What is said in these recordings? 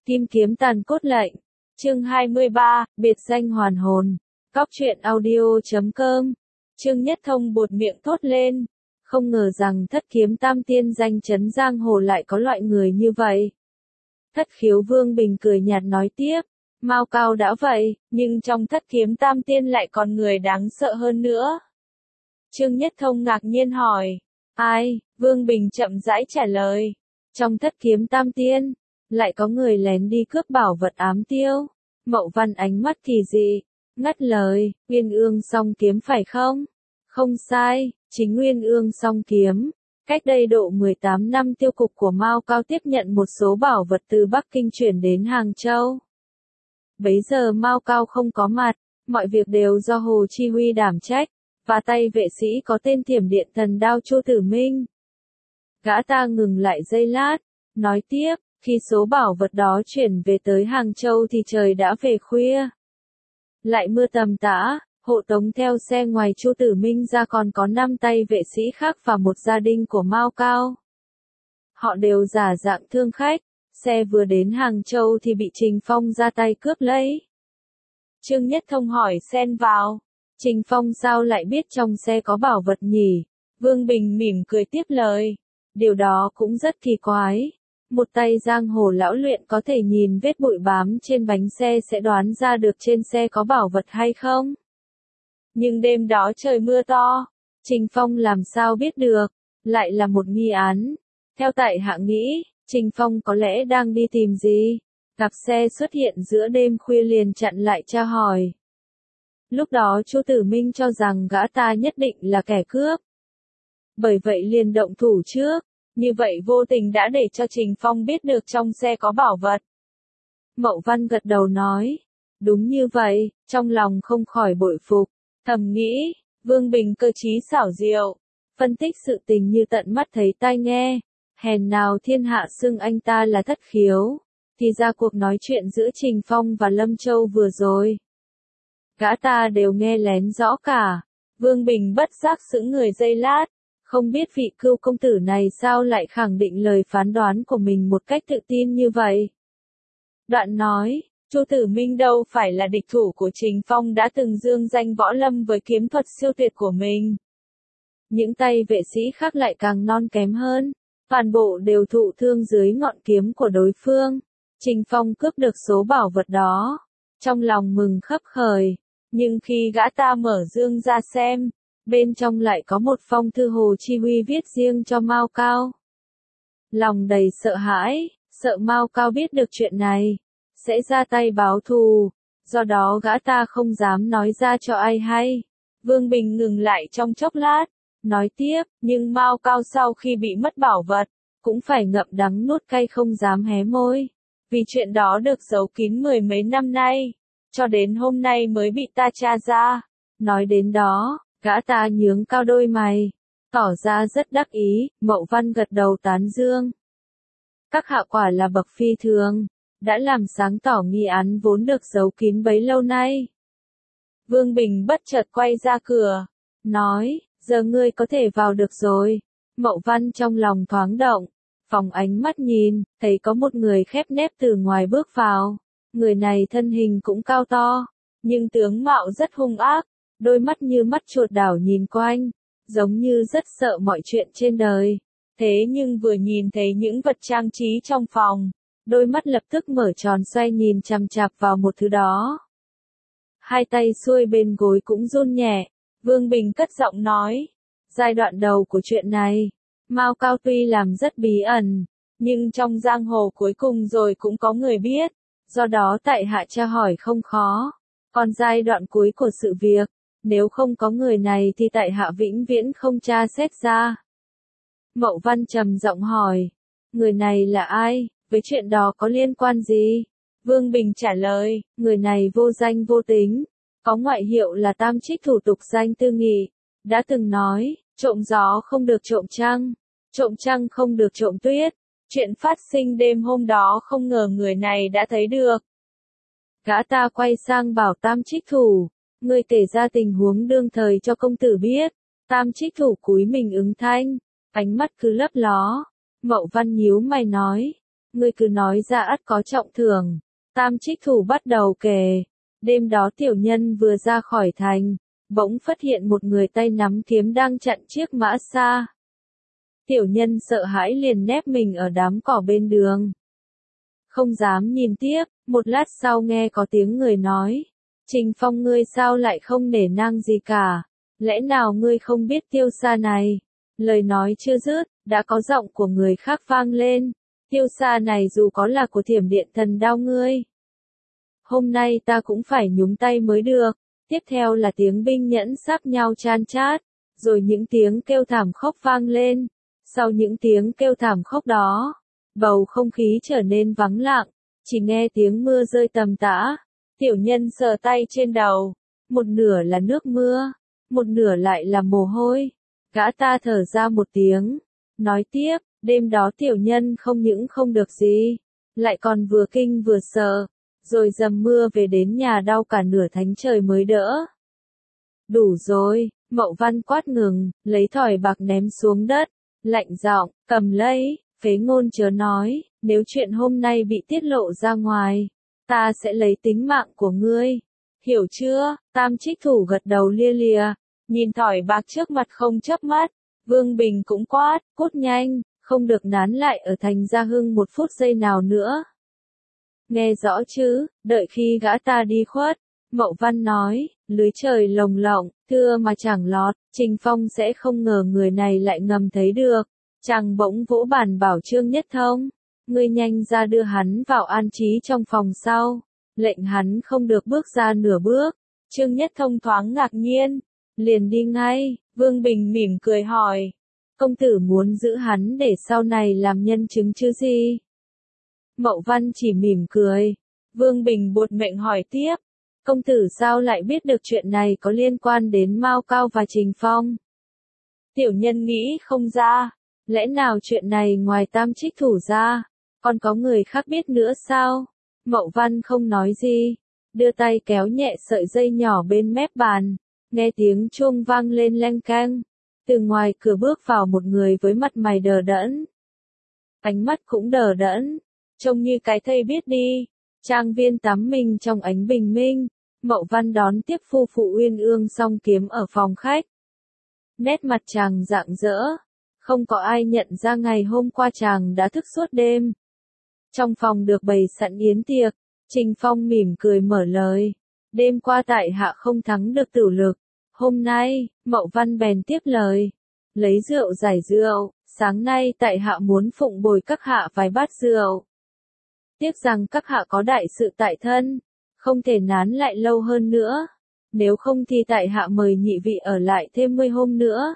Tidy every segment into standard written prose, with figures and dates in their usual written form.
Kim kiếm tàn cốt lệnh. Chương 23, biệt danh hoàn hồn. Cóc truyện audio.com. Trương Nhất Thông buột miệng thốt lên. Không ngờ rằng thất kiếm tam tiên danh chấn giang hồ lại có loại người như vậy. Thất khiếu Vương Bình cười nhạt nói tiếp. Mao Cao đã vậy, nhưng trong thất kiếm tam tiên lại còn người đáng sợ hơn nữa. Trương Nhất Thông ngạc nhiên hỏi. Ai? Vương Bình chậm rãi trả lời. Trong thất kiếm tam tiên, lại có người lén đi cướp bảo vật ám tiêu. Mậu Văn ánh mắt kỳ dị, ngắt lời, Nguyên Ương song kiếm phải không? Không sai, chính Nguyên Ương song kiếm. Cách đây độ 18 năm tiêu cục của Mao Cao tiếp nhận một số bảo vật từ Bắc Kinh chuyển đến Hàng Châu. Bấy giờ Mao Cao không có mặt, mọi việc đều do Hồ Chi Huy đảm trách, và tay vệ sĩ có tên Thiểm Điện Thần Đao Chu Tử Minh. Gã ta ngừng lại giây lát, nói tiếp, khi số bảo vật đó chuyển về tới Hàng Châu thì trời đã về khuya. Lại mưa tầm tã, hộ tống theo xe ngoài Chu Tử Minh ra còn có 5 tay vệ sĩ khác và một gia đình của Mao Cao. Họ đều giả dạng thương khách, xe vừa đến Hàng Châu thì bị Trình Phong ra tay cướp lấy. Trương Nhất Thông hỏi xen vào, Trình Phong sao lại biết trong xe có bảo vật nhỉ? Vương Bình mỉm cười tiếp lời, điều đó cũng rất kỳ quái. Một tay giang hồ lão luyện có thể nhìn vết bụi bám trên bánh xe sẽ đoán ra được trên xe có bảo vật hay không? Nhưng đêm đó trời mưa to, Trình Phong làm sao biết được, lại là một nghi án. Theo tại hạ nghĩ, Trình Phong có lẽ đang đi tìm gì, gặp xe xuất hiện giữa đêm khuya liền chặn lại tra hỏi. Lúc đó Chu Tử Minh cho rằng gã ta nhất định là kẻ cướp. Bởi vậy liền động thủ trước, như vậy vô tình đã để cho Trình Phong biết được trong xe có bảo vật. Mậu Văn gật đầu nói, đúng như vậy, trong lòng không khỏi bội phục, thầm nghĩ, Vương Bình cơ trí xảo diệu, phân tích sự tình như tận mắt thấy tai nghe, hèn nào thiên hạ xưng anh ta là thất khiếu, thì ra cuộc nói chuyện giữa Trình Phong và Lâm Châu vừa rồi. Gã ta đều nghe lén rõ cả, Vương Bình bất giác sững người giây lát, không biết vị Cưu công tử này sao lại khẳng định lời phán đoán của mình một cách tự tin như vậy. Đoạn nói, Chu Tử Minh đâu phải là địch thủ của Trình Phong đã từng dương danh võ lâm với kiếm thuật siêu tuyệt của mình. Những tay vệ sĩ khác lại càng non kém hơn, toàn bộ đều thụ thương dưới ngọn kiếm của đối phương. Trình Phong cướp được số bảo vật đó, trong lòng mừng khấp khởi, nhưng khi gã ta mở dương ra xem, bên trong lại có một phong thư Hồ Chi Huy viết riêng cho Mao Cao. Lòng đầy sợ hãi, sợ Mao Cao biết được chuyện này, sẽ ra tay báo thù, do đó gã ta không dám nói ra cho ai hay. Vương Bình ngừng lại trong chốc lát, nói tiếp, nhưng Mao Cao sau khi bị mất bảo vật, cũng phải ngậm đắng nuốt cay không dám hé môi, vì chuyện đó được giấu kín mười mấy năm nay, cho đến hôm nay mới bị ta tra ra. Nói đến đó, gã ta nhướng cao đôi mày, tỏ ra rất đắc ý. Mậu Văn gật đầu tán dương. Các hạ quả là bậc phi thường, đã làm sáng tỏ nghi án vốn được giấu kín bấy lâu nay. Vương Bình bất chợt quay ra cửa, nói, giờ ngươi có thể vào được rồi. Mậu Văn trong lòng thoáng động, phóng ánh mắt nhìn, thấy có một người khép nép từ ngoài bước vào. Người này thân hình cũng cao to, nhưng tướng mạo rất hung ác, đôi mắt như mắt chuột đảo nhìn quanh, giống như rất sợ mọi chuyện trên đời. Thế nhưng vừa nhìn thấy những vật trang trí trong phòng, đôi mắt lập tức mở tròn xoay nhìn chằm chằm vào một thứ đó. Hai tay xuôi bên gối cũng run nhẹ, Vương Bình cất giọng nói, giai đoạn đầu của chuyện này, Mao Cao tuy làm rất bí ẩn, nhưng trong giang hồ cuối cùng rồi cũng có người biết, do đó tại hạ tra hỏi không khó. Còn giai đoạn cuối của sự việc, nếu không có người này thì tại hạ vĩnh viễn không tra xét ra. Mậu Văn trầm giọng hỏi, người này là ai, với chuyện đó có liên quan gì? Vương Bình trả lời, người này vô danh vô tính, có ngoại hiệu là Tam Trích thủ tục danh Tư Nghị, đã từng nói, trộm gió không được trộm trăng không được trộm tuyết. Chuyện phát sinh đêm hôm đó không ngờ người này đã thấy được. Gã ta quay sang bảo Tam Trích thủ, ngươi kể ra tình huống đương thời cho công tử biết. Tam Trích thủ cúi mình ứng thanh, ánh mắt cứ lấp ló. Mậu Văn nhíu mày nói, ngươi cứ nói ra ắt có trọng thưởng. Tam Trích Thủ bắt đầu kể. Đêm đó tiểu nhân vừa ra khỏi thành, bỗng phát hiện một người tay nắm kiếm đang chặn chiếc mã xa. Tiểu nhân sợ hãi liền nép mình ở đám cỏ bên đường. Không dám nhìn tiếp, một lát sau nghe có tiếng người nói. Trình Phong ngươi sao lại không nể nang gì cả, lẽ nào ngươi không biết tiêu xa này? Lời nói chưa dứt, đã có giọng của người khác vang lên. Tiêu xa này dù có là của Thiểm Điện Thần Đao ngươi, hôm nay ta cũng phải nhúng tay mới được. Tiếp theo là tiếng binh nhẫn sáp nhau chan chát, rồi những tiếng kêu thảm khóc vang lên. Sau những tiếng kêu thảm khóc đó, bầu không khí trở nên vắng lặng, chỉ nghe tiếng mưa rơi tầm tã. Tiểu nhân sờ tay trên đầu, một nửa là nước mưa, một nửa lại là mồ hôi. Gã ta thở ra một tiếng, nói tiếp, đêm đó tiểu nhân không những không được gì, lại còn vừa kinh vừa sợ, rồi dầm mưa về đến nhà đau cả nửa thánh trời mới đỡ. Đủ rồi, Mậu Văn quát ngừng, lấy thỏi bạc ném xuống đất, lạnh giọng, cầm lấy, phế ngôn chớ nói, nếu chuyện hôm nay bị tiết lộ ra ngoài, ta sẽ lấy tính mạng của ngươi. Hiểu chưa? Tam Trích Thủ gật đầu lia lịa, nhìn thỏi bạc trước mặt không chớp mắt. Vương Bình cũng quát, cút nhanh, không được nán lại ở thành Gia Hưng một phút giây nào nữa. Nghe rõ chứ, đợi khi gã ta đi khuất, Mậu Văn nói, lưới trời lồng lộng, thưa mà chẳng lọt, Trình Phong sẽ không ngờ người này lại ngầm thấy được. Chàng bỗng vỗ bàn bảo Trương Nhất Thông, ngươi nhanh ra đưa hắn vào an trí trong phòng sau, lệnh hắn không được bước ra nửa bước. Trương Nhất Thông thoáng ngạc nhiên, liền đi ngay. Vương Bình mỉm cười hỏi, công tử muốn giữ hắn để sau này làm nhân chứng chứ gì? Mậu Văn chỉ mỉm cười. Vương Bình buột miệng hỏi tiếp, công tử sao lại biết được chuyện này có liên quan đến Mao Cao và Trình Phong? Tiểu nhân nghĩ không ra, lẽ nào chuyện này ngoài Tam Trích Thủ ra, còn có người khác biết nữa sao? Mậu Văn không nói gì, đưa tay kéo nhẹ sợi dây nhỏ bên mép bàn, nghe tiếng chuông vang lên leng keng. Từ ngoài cửa bước vào một người với mặt mày đờ đẫn, ánh mắt cũng đờ đẫn, trông như cái thây biết đi. Trang viên tắm mình trong ánh bình minh, Mậu Văn đón tiếp phu phụ Uyên Ương song kiếm ở phòng khách. Nét mặt chàng rạng rỡ, không có ai nhận ra ngày hôm qua chàng đã thức suốt đêm. Trong phòng được bày sẵn yến tiệc, Trình Phong mỉm cười mở lời, đêm qua tại hạ không thắng được tử lực, hôm nay, Mậu Văn bèn tiếp lời, lấy rượu giải rượu, sáng nay tại hạ muốn phụng bồi các hạ vài bát rượu. Tiếc rằng các hạ có đại sự tại thân, không thể nán lại lâu hơn nữa, nếu không thì tại hạ mời nhị vị ở lại thêm 10 hôm nữa.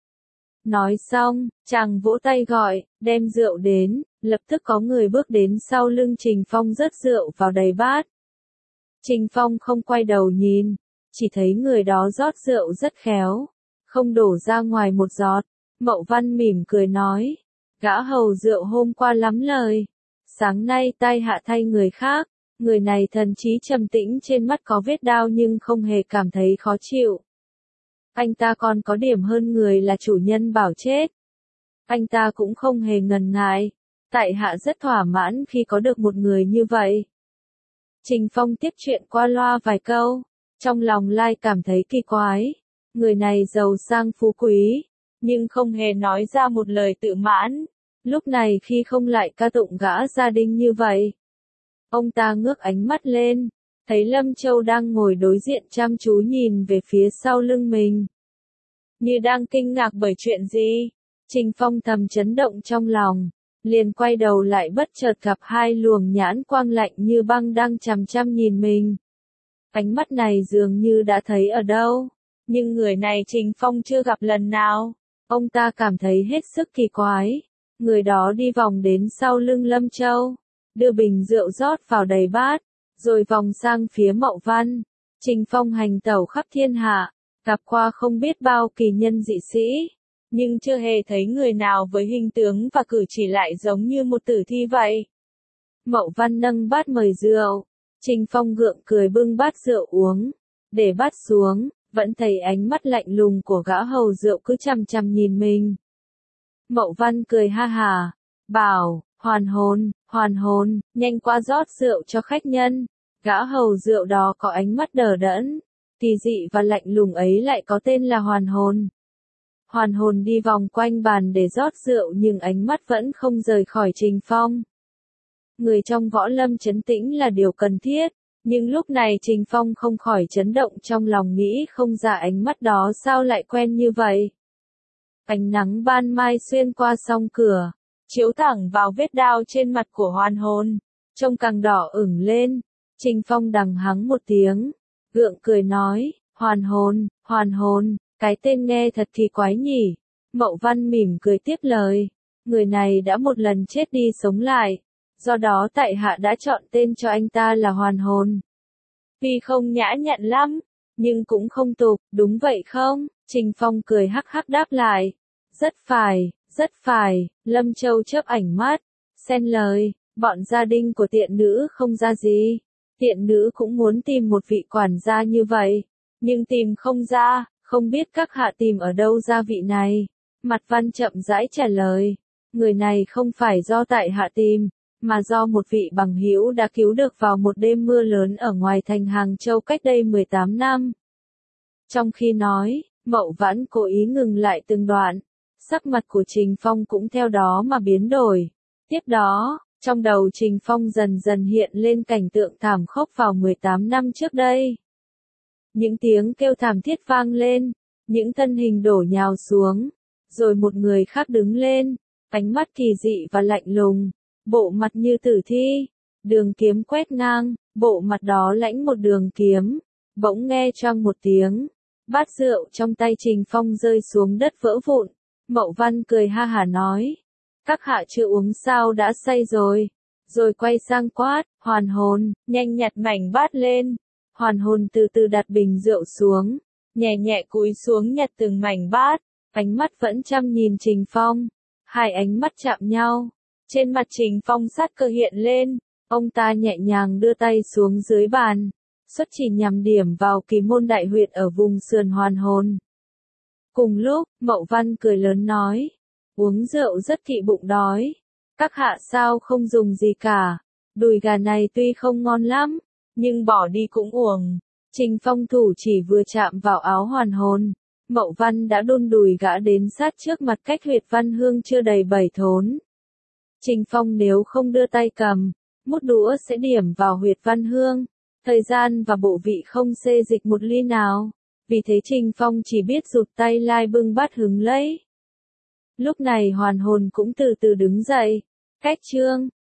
Nói xong, chàng vỗ tay gọi, đem rượu đến, lập tức có người bước đến sau lưng Trình Phong rớt rượu vào đầy bát. Trình Phong không quay đầu nhìn, chỉ thấy người đó rót rượu rất khéo, không đổ ra ngoài một giọt. Mậu Văn mỉm cười nói, gã hầu rượu hôm qua lắm lời, sáng nay tai hạ thay người khác. Người này thần trí trầm tĩnh, trên mắt có vết đao nhưng không hề cảm thấy khó chịu. Anh ta còn có điểm hơn người là chủ nhân bảo chết. Anh ta cũng không hề ngần ngại. Tại hạ rất thỏa mãn khi có được một người như vậy. Trình Phong tiếp chuyện qua loa vài câu, trong lòng lai cảm thấy kỳ quái. Người này giàu sang phú quý, nhưng không hề nói ra một lời tự mãn. Lúc này khi không lại ca tụng gã gia đình như vậy. Ông ta ngước ánh mắt lên, thấy Lâm Châu đang ngồi đối diện chăm chú nhìn về phía sau lưng mình. Như đang kinh ngạc bởi chuyện gì, Trình Phong thầm chấn động trong lòng, liền quay đầu lại bất chợt gặp hai luồng nhãn quang lạnh như băng đang chằm chằm nhìn mình. Ánh mắt này dường như đã thấy ở đâu, nhưng người này Trình Phong chưa gặp lần nào. Ông ta cảm thấy hết sức kỳ quái. Người đó đi vòng đến sau lưng Lâm Châu, đưa bình rượu rót vào đầy bát, rồi vòng sang phía Mậu Văn. Trình Phong hành tẩu khắp thiên hạ, gặp qua không biết bao kỳ nhân dị sĩ, nhưng chưa hề thấy người nào với hình tướng và cử chỉ lại giống như một tử thi vậy. Mậu Văn nâng bát mời rượu, Trình Phong gượng cười bưng bát rượu uống, để bát xuống, vẫn thấy ánh mắt lạnh lùng của gã hầu rượu cứ chằm chằm nhìn mình. Mậu Văn cười ha hả, bảo, hoàn hồn, Hoàn hồn, nhanh qua rót rượu cho khách nhân. Gã hầu rượu đó có ánh mắt đờ đẫn, kỳ dị và lạnh lùng ấy lại có tên là hoàn hồn. Hoàn hồn đi vòng quanh bàn để rót rượu nhưng ánh mắt vẫn không rời khỏi Trình Phong. Người trong võ lâm trấn tĩnh là điều cần thiết, nhưng lúc này Trình Phong không khỏi chấn động trong lòng nghĩ không ra ánh mắt đó sao lại quen như vậy. Ánh nắng ban mai xuyên qua song cửa, chiếu thẳng vào vết đao trên mặt của hoàn hồn, trông càng đỏ ửng lên. Trình Phong đằng hắng một tiếng, gượng cười nói, hoàn hồn, cái tên nghe thật kỳ quái nhỉ. Mậu Văn mỉm cười tiếp lời, người này đã một lần chết đi sống lại, do đó tại hạ đã chọn tên cho anh ta là hoàn hồn. Tuy không nhã nhặn lắm, nhưng cũng không tục, đúng vậy không? Trình Phong cười hắc hắc đáp lại, rất phải, Lâm Châu chớp ảnh mắt, xen lời, bọn gia đình của tiện nữ không ra gì. Tiện nữ cũng muốn tìm một vị quản gia như vậy, nhưng tìm không ra, không biết các hạ tìm ở đâu ra vị này. Mặt Văn chậm rãi trả lời, người này không phải do tại hạ tìm, mà do một vị bằng hữu đã cứu được vào một đêm mưa lớn ở ngoài thành Hàng Châu cách đây 18 năm. Trong khi nói, Mậu Vãn cố ý ngừng lại từng đoạn, sắc mặt của Trình Phong cũng theo đó mà biến đổi. Tiếp đó, trong đầu Trình Phong dần dần hiện lên cảnh tượng thảm khốc vào 18 năm trước đây. Những tiếng kêu thảm thiết vang lên, những thân hình đổ nhào xuống, rồi một người khác đứng lên, ánh mắt kỳ dị và lạnh lùng, bộ mặt như tử thi, đường kiếm quét ngang, bộ mặt đó lãnh một đường kiếm, bỗng nghe choang một tiếng, bát rượu trong tay Trình Phong rơi xuống đất vỡ vụn. Mậu Văn cười ha hả nói, các hạ chưa uống sao đã say rồi quay sang quát, hoàn hồn, nhanh nhặt mảnh bát lên. Hoàn hồn từ từ đặt bình rượu xuống, nhẹ nhẹ cúi xuống nhặt từng mảnh bát, ánh mắt vẫn chăm nhìn Trình Phong. Hai ánh mắt chạm nhau, trên mặt Trình Phong sát cơ hiện lên, ông ta nhẹ nhàng đưa tay xuống dưới bàn, xuất chỉ nhằm điểm vào kỳ môn đại huyệt ở vùng sườn hoàn hồn. Cùng lúc, Mậu Văn cười lớn nói, uống rượu rất kỵ bụng đói, các hạ sao không dùng gì cả, đùi gà này tuy không ngon lắm, nhưng bỏ đi cũng uổng. Trình Phong thủ chỉ vừa chạm vào áo hoàn hồn, Mậu Văn đã đôn đùi gã đến sát trước mặt cách huyệt văn hương chưa đầy 7 thốn. Trình Phong nếu không đưa tay cầm, mút đũa sẽ điểm vào huyệt văn hương, thời gian và bộ vị không xê dịch một ly nào. Vì thế Trình Phong chỉ biết rụt tay lai bưng bát hứng lấy. Lúc này hoàn hồn cũng từ từ đứng dậy, cách chương.